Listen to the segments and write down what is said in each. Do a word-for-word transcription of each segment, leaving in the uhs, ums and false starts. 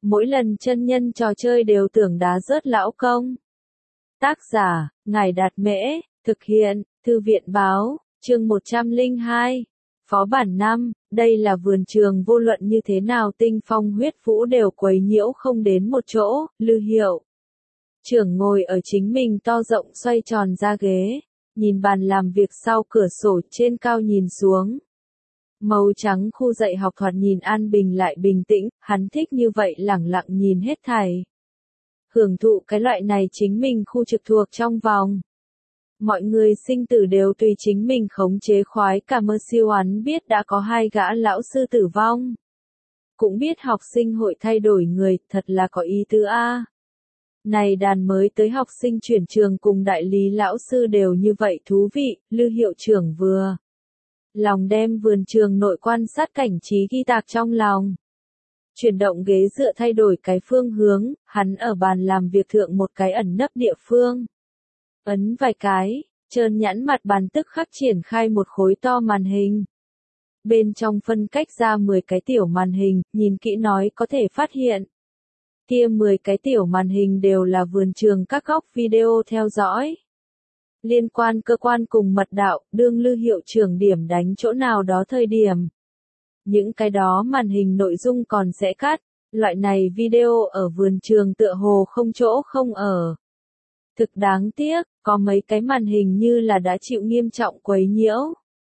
mỗi lần chân nhân trò chơi đều tưởng đá rớt lão công. Tác giả, Ngài Đạt Mễ, thực hiện, Thư viện Báo, chương một trăm lẻ hai. Phó bản năm, đây là vườn trường vô luận như thế nào tinh phong huyết vũ đều quấy nhiễu không đến một chỗ, Lư Hiệu trưởng ngồi ở chính mình to rộng xoay tròn ra ghế, nhìn bàn làm việc sau cửa sổ trên cao nhìn xuống. Màu trắng khu dạy học thoạt nhìn an bình lại bình tĩnh, hắn thích như vậy lẳng lặng nhìn hết thảy. Hưởng thụ cái loại này chính mình khu trực thuộc trong vòng. Mọi người sinh tử đều tùy chính mình khống chế khoái cả mơ siêu hắn biết đã có hai gã lão sư tử vong. Cũng biết học sinh hội thay đổi người, thật là có ý tứ A. Này đàn mới tới học sinh chuyển trường cùng đại lý lão sư đều như vậy thú vị, Lư hiệu trưởng vừa. Lòng đem vườn trường nội quan sát cảnh trí ghi tạc trong lòng. Chuyển động ghế dựa thay đổi cái phương hướng, hắn ở bàn làm việc thượng một cái ẩn nấp địa phương. Ấn vài cái, trơn nhẵn mặt bàn tức khắc triển khai một khối to màn hình. Bên trong phân cách ra mười cái tiểu màn hình, nhìn kỹ nói có thể phát hiện. Kia mười cái tiểu màn hình đều là vườn trường các góc video theo dõi. Liên quan cơ quan cùng mật đạo, đương Lư hiệu trưởng điểm đánh chỗ nào đó thời điểm. Những cái đó màn hình nội dung còn sẽ cắt, loại này video ở vườn trường tựa hồ không chỗ không ở. Thực đáng tiếc, có mấy cái màn hình như là đã chịu nghiêm trọng quấy nhiễu.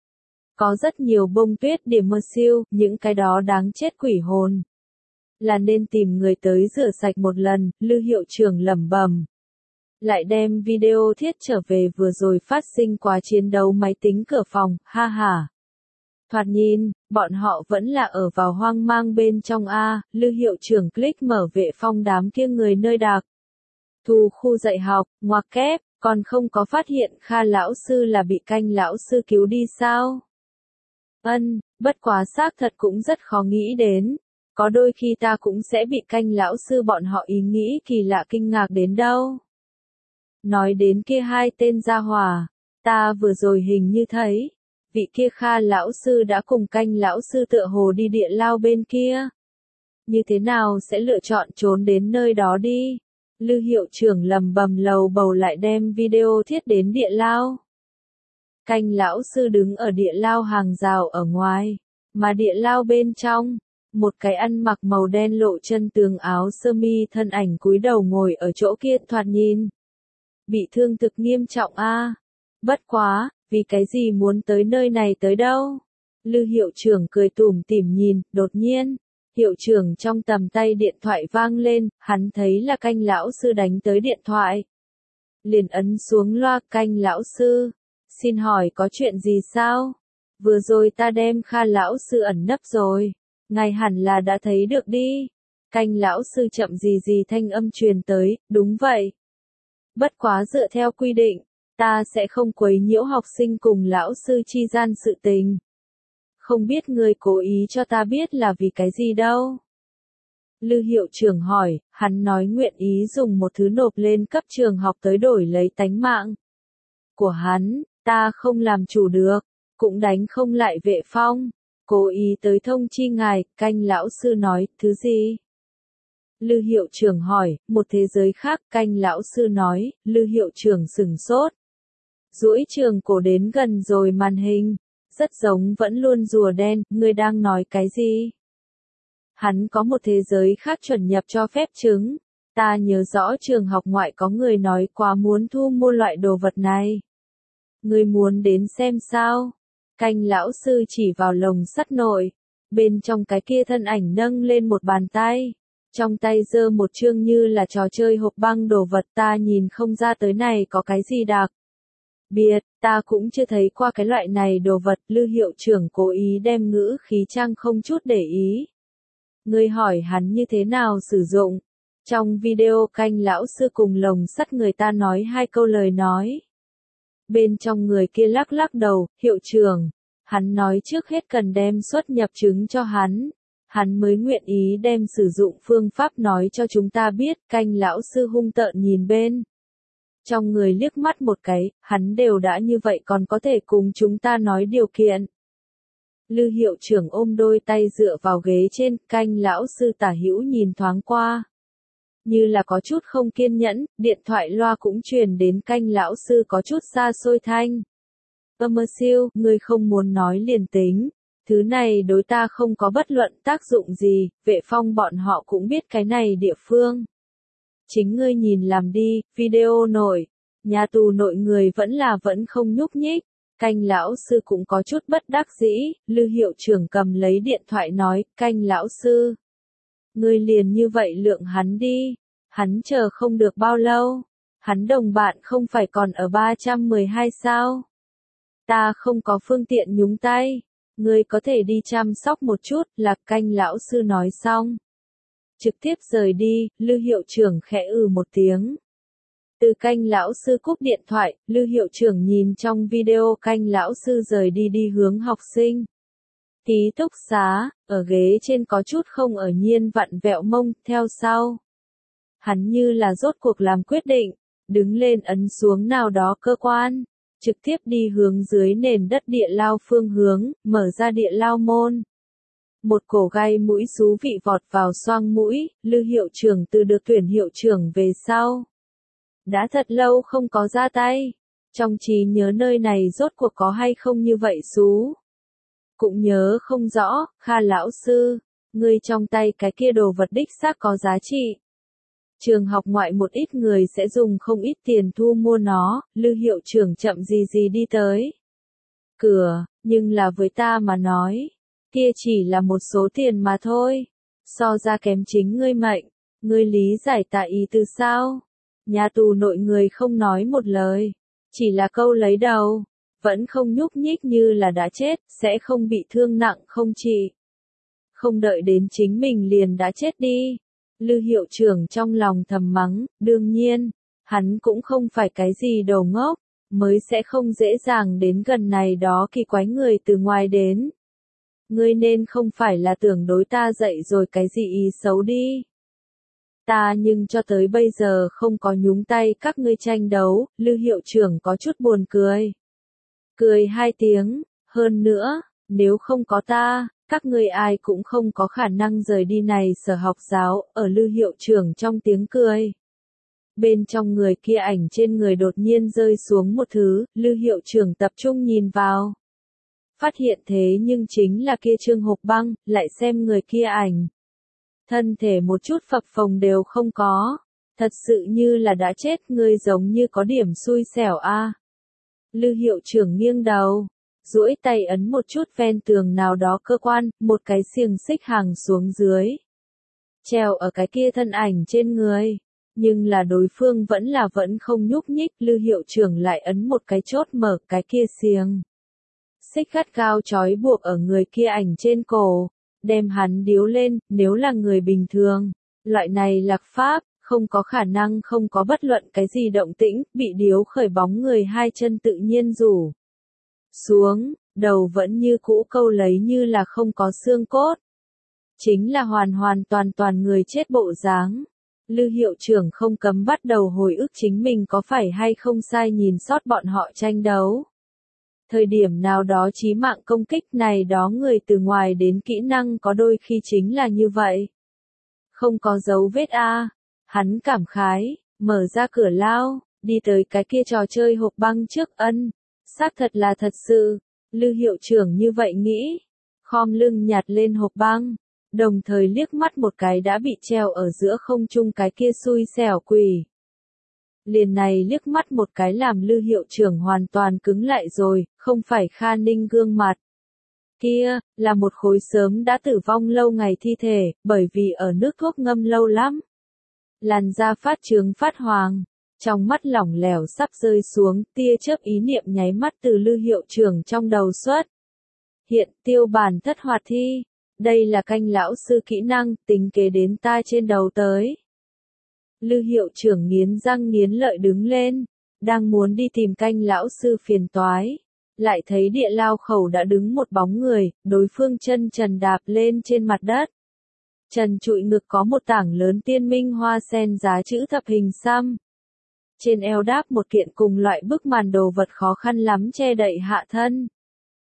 Có rất nhiều bông tuyết điểm mơ siêu, những cái đó đáng chết quỷ hồn. Là nên tìm người tới rửa sạch một lần, Lư hiệu trưởng lẩm bẩm. Lại đem video thiết trở về vừa rồi phát sinh quá chiến đấu máy tính cửa phòng, ha ha. Thoạt nhìn, bọn họ vẫn là ở vào hoang mang bên trong A, Lư hiệu trưởng click mở vệ phong đám kia người nơi đặc. Thu khu dạy học, ngoặc kép, còn không có phát hiện Kha lão sư là bị canh lão sư cứu đi sao? Ân, bất quá xác thật cũng rất khó nghĩ đến. Có đôi khi ta cũng sẽ bị canh lão sư bọn họ ý nghĩ kỳ lạ kinh ngạc đến đâu. Nói đến kia hai tên gia hỏa, ta vừa rồi hình như thấy, vị kia Kha lão sư đã cùng canh lão sư tựa hồ đi địa lao bên kia. Như thế nào sẽ lựa chọn trốn đến nơi đó đi? Lư hiệu trưởng lầm bầm lầu bầu lại đem video thiết đến địa lao. Canh lão sư đứng ở địa lao hàng rào ở ngoài, mà địa lao bên trong, một cái ăn mặc màu đen lộ chân tường áo sơ mi thân ảnh cúi đầu ngồi ở chỗ kia thoạt nhìn. Bị thương thực nghiêm trọng a. Bất quá, vì cái gì muốn tới nơi này tới đâu? Lư hiệu trưởng cười tủm tỉm nhìn, đột nhiên. Hiệu trưởng trong tầm tay điện thoại vang lên, hắn thấy là canh lão sư đánh tới điện thoại. Liền ấn xuống loa canh lão sư. Xin hỏi có chuyện gì sao? Vừa rồi ta đem Kha lão sư ẩn nấp rồi. Ngài hẳn là đã thấy được đi. Canh lão sư chậm gì gì thanh âm truyền tới, đúng vậy. Bất quá dựa theo quy định, ta sẽ không quấy nhiễu học sinh cùng lão sư chi gian sự tình. Không biết người cố ý cho ta biết là vì cái gì đâu. Lư hiệu trưởng hỏi, hắn nói nguyện ý dùng một thứ nộp lên cấp trường học tới đổi lấy tánh mạng của hắn, ta không làm chủ được, cũng đánh không lại vệ phong. Cố ý tới thông chi ngài, canh lão sư nói, thứ gì? Lư hiệu trưởng hỏi, một thế giới khác, canh lão sư nói, Lư hiệu trưởng sửng sốt. Duỗi trường cổ đến gần rồi màn hình. Rất giống vẫn luôn rùa đen, ngươi đang nói cái gì? Hắn có một thế giới khác chuẩn nhập cho phép chứng. Ta nhớ rõ trường học ngoại có người nói quá muốn thu mua loại đồ vật này. Ngươi muốn đến xem sao? Canh lão sư chỉ vào lồng sắt nội. Bên trong cái kia thân ảnh nâng lên một bàn tay. Trong tay giơ một chương như là trò chơi hộp băng đồ vật ta nhìn không ra tới này có cái gì đặc biệt, ta cũng chưa thấy qua cái loại này đồ vật, Lư hiệu trưởng cố ý đem ngữ khí trang không chút để ý. Ngươi hỏi hắn như thế nào sử dụng. Trong video canh lão sư cùng lồng sắt người ta nói hai câu lời nói. Bên trong người kia lắc lắc đầu, hiệu trưởng, hắn nói trước hết cần đem xuất nhập chứng cho hắn. Hắn mới nguyện ý đem sử dụng phương pháp nói cho chúng ta biết, canh lão sư hung tợn nhìn bên. Trong người liếc mắt một cái, hắn đều đã như vậy còn có thể cùng chúng ta nói điều kiện. Lư hiệu trưởng ôm đôi tay dựa vào ghế trên, Canh lão sư tả hữu nhìn thoáng qua. Như là có chút không kiên nhẫn, điện thoại loa cũng truyền đến Canh lão sư có chút xa xôi thanh. Âm mơ siêu, ngươi không muốn nói liền tính. Thứ này đối ta không có bất luận tác dụng gì, Vệ Phong bọn họ cũng biết cái này địa phương. Chính ngươi nhìn làm đi, video nổi. Nhà tù nội người vẫn là vẫn không nhúc nhích. Canh lão sư cũng có chút bất đắc dĩ, Lư hiệu trưởng cầm lấy điện thoại nói, Canh lão sư. Ngươi liền như vậy lượng hắn đi. Hắn chờ không được bao lâu. Hắn đồng bạn không phải còn ở ba trăm mười hai sao. Ta không có phương tiện nhúng tay. Ngươi có thể đi chăm sóc một chút, Lạc Canh lão sư nói xong. Trực tiếp rời đi, Lư hiệu trưởng khẽ ừ một tiếng. Từ Canh lão sư cúp điện thoại, Lư hiệu trưởng nhìn trong video Canh lão sư rời đi đi hướng học sinh. Ký túc xá, ở ghế trên có chút không ở nhiên vặn vẹo mông, theo sau. Hắn như là rốt cuộc làm quyết định, đứng lên ấn xuống nào đó cơ quan. Trực tiếp đi hướng dưới nền đất địa lao phương hướng, mở ra địa lao môn. Một cổ gai mũi xú vị vọt vào xoang mũi, Lư hiệu trưởng từ được tuyển hiệu trưởng về sau. Đã thật lâu không có ra tay. Trong trí nhớ nơi này rốt cuộc có hay không như vậy xú. Cũng nhớ không rõ, Kha lão sư, ngươi trong tay cái kia đồ vật đích xác có giá trị. Trường học ngoại một ít người sẽ dùng không ít tiền thu mua nó, Lư hiệu trưởng chậm gì gì đi tới. Cửa, nhưng là với ta mà nói, kia chỉ là một số tiền mà thôi. So ra kém chính ngươi mệnh, ngươi lý giải tại ý từ sao? Nhà tù nội người không nói một lời, chỉ là câu lấy đầu, vẫn không nhúc nhích như là đã chết, sẽ không bị thương nặng không trị. Không đợi đến chính mình liền đã chết đi. Lư hiệu trưởng trong lòng thầm mắng, đương nhiên, hắn cũng không phải cái gì đồ ngốc, mới sẽ không dễ dàng đến gần này đó kỳ quái người từ ngoài đến. Ngươi nên không phải là tưởng đối ta dậy rồi cái gì ý xấu đi. Ta nhưng cho tới bây giờ không có nhúng tay các ngươi tranh đấu, Lư hiệu trưởng có chút buồn cười. Cười hai tiếng, hơn nữa, nếu không có ta, các ngươi ai cũng không có khả năng rời đi này sở học giáo, ở Lư hiệu trưởng trong tiếng cười. Bên trong người kia ảnh trên người đột nhiên rơi xuống một thứ, Lư hiệu trưởng tập trung nhìn vào. Phát hiện thế nhưng chính là kia Trương Hộp Băng, lại xem người kia ảnh. Thân thể một chút phập phồng đều không có. Thật sự như là đã chết, ngươi giống như có điểm xui xẻo a. À. Lư hiệu trưởng nghiêng đầu, duỗi tay ấn một chút ven tường nào đó cơ quan, một cái xiềng xích hàng xuống dưới. Treo ở cái kia thân ảnh trên người. Nhưng là đối phương vẫn là vẫn không nhúc nhích, Lư hiệu trưởng lại ấn một cái chốt mở cái kia xiềng. Xích gắt gao trói buộc ở người kia ảnh trên cổ, đem hắn điếu lên, nếu là người bình thường. Loại này lạc pháp, không có khả năng không có bất luận cái gì động tĩnh, bị điếu khởi bóng người hai chân tự nhiên rủ xuống, đầu vẫn như cũ câu lấy như là không có xương cốt. Chính là hoàn hoàn toàn toàn người chết bộ dáng. Lư hiệu trưởng không cấm bắt đầu hồi ức chính mình có phải hay không sai nhìn sót bọn họ tranh đấu. Thời điểm nào đó chí mạng công kích này đó người từ ngoài đến kỹ năng có đôi khi chính là như vậy. Không có dấu vết a. Hắn cảm khái, mở ra cửa lao, đi tới cái kia trò chơi hộp băng trước ân. Xác thật là thật sự, Lư hiệu trưởng như vậy nghĩ. Khom lưng nhặt lên hộp băng, đồng thời liếc mắt một cái đã bị treo ở giữa không trung cái kia xui xẻo quỷ. Liền này liếc mắt một cái làm Lư hiệu trưởng hoàn toàn cứng lại rồi, không phải Kha Ninh gương mặt. Kia, là một khối sớm đã tử vong lâu ngày thi thể, bởi vì ở nước thuốc ngâm lâu lắm. Làn da phát trướng phát hoàng, trong mắt lỏng lẻo sắp rơi xuống, tia chớp ý niệm nháy mắt từ Lư hiệu trưởng trong đầu xuất. Hiện tiêu bản thất hoạt thi, đây là Canh lão sư kỹ năng, tính kế đến ta trên đầu tới. Lư hiệu trưởng nghiến răng nghiến lợi đứng lên, đang muốn đi tìm Canh lão sư phiền toái. Lại thấy địa lao khẩu đã đứng một bóng người, đối phương chân trần đạp lên trên mặt đất. Trần trụi ngực có một tảng lớn tiên minh hoa sen giá chữ thập hình xăm. Trên eo đáp một kiện cùng loại bức màn đồ vật khó khăn lắm che đậy hạ thân.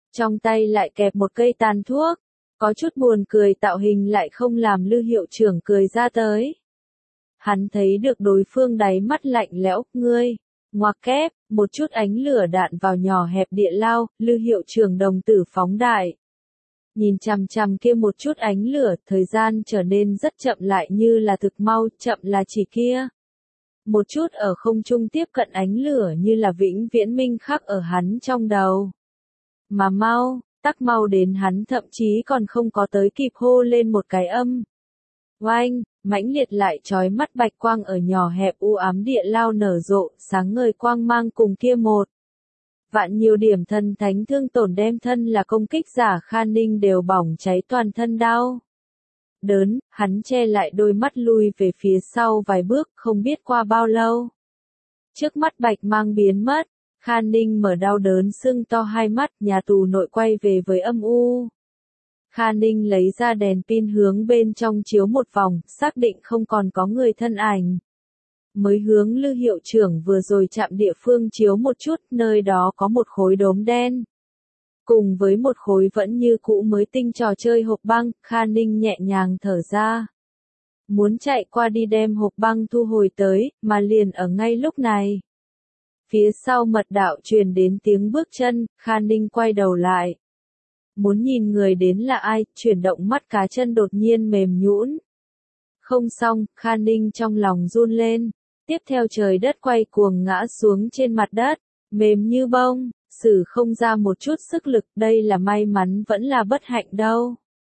trong tay lại kẹp một cây tàn thuốc, có chút buồn cười tạo hình lại không làm Lư hiệu trưởng cười ra tới. Hắn thấy được đối phương đáy mắt lạnh lẽo, ngươi, ngoặc kép, một chút ánh lửa đạn vào nhỏ hẹp địa lao, Lư hiệu trưởng đồng tử phóng đại. Nhìn chằm chằm kia một chút ánh lửa, thời gian trở nên rất chậm lại như là thực mau, chậm là chỉ kia. Một chút ở không trung tiếp cận ánh lửa như là vĩnh viễn minh khắc ở hắn trong đầu. Mà mau, tắc mau đến hắn thậm chí còn không có tới kịp hô lên một cái âm. Oanh, mãnh liệt lại chói mắt bạch quang ở nhỏ hẹp u ám địa lao nở rộ, sáng ngời quang mang cùng kia một. Vạn nhiều điểm thân thánh thương tổn đem thân là công kích giả Khan Ninh đều bỏng cháy toàn thân đau. Đớn, hắn che lại đôi mắt lui về phía sau vài bước, không biết qua bao lâu. Trước mắt bạch mang biến mất, Khan Ninh mở đau đớn sưng to hai mắt, nhà tù nội quay về với âm u. Khan Ninh lấy ra đèn pin hướng bên trong chiếu một vòng, xác định không còn có người thân ảnh. Mới hướng Lư hiệu trưởng vừa rồi chạm địa phương chiếu một chút, nơi đó có một khối đốm đen. Cùng với một khối vẫn như cũ mới tinh trò chơi hộp băng, Khan Ninh nhẹ nhàng thở ra. Muốn chạy qua đi đem hộp băng thu hồi tới, mà liền ở ngay lúc này. Phía sau mật đạo truyền đến tiếng bước chân, Khan Ninh quay đầu lại. Muốn nhìn người đến là ai, chuyển động mắt cá chân đột nhiên mềm nhũn. Không xong, Khan Ninh trong lòng run lên. Tiếp theo trời đất quay cuồng ngã xuống trên mặt đất, mềm như bông, sử không ra một chút sức lực, đây là may mắn vẫn là bất hạnh đâu.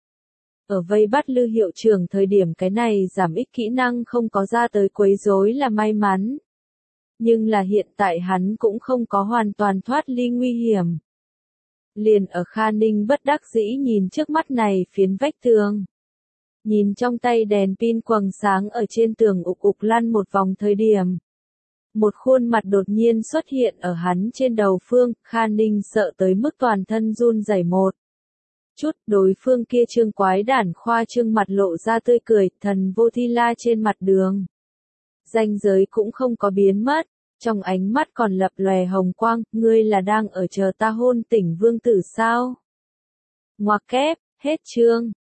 Ở vây bắt Lư hiệu trưởng thời điểm cái này giảm ích kỹ năng không có ra tới quấy rối là may mắn. Nhưng là hiện tại hắn cũng không có hoàn toàn thoát ly nguy hiểm. Liền ở Khan Ninh bất đắc dĩ nhìn trước mắt này phiến vách tường. Nhìn trong tay đèn pin quầng sáng ở trên tường ục ục lăn một vòng thời điểm. Một khuôn mặt đột nhiên xuất hiện ở hắn trên đầu phương, Khan Ninh sợ tới mức toàn thân run rẩy một chút, đối phương kia trương quái đản khoa trương mặt lộ ra tươi cười, thần vô thi la trên mặt đường. Ranh giới cũng không có biến mất, trong ánh mắt còn lập lòe hồng quang, ngươi là đang ở chờ ta hôn tỉnh vương tử sao? Ngoặc kép, hết chương.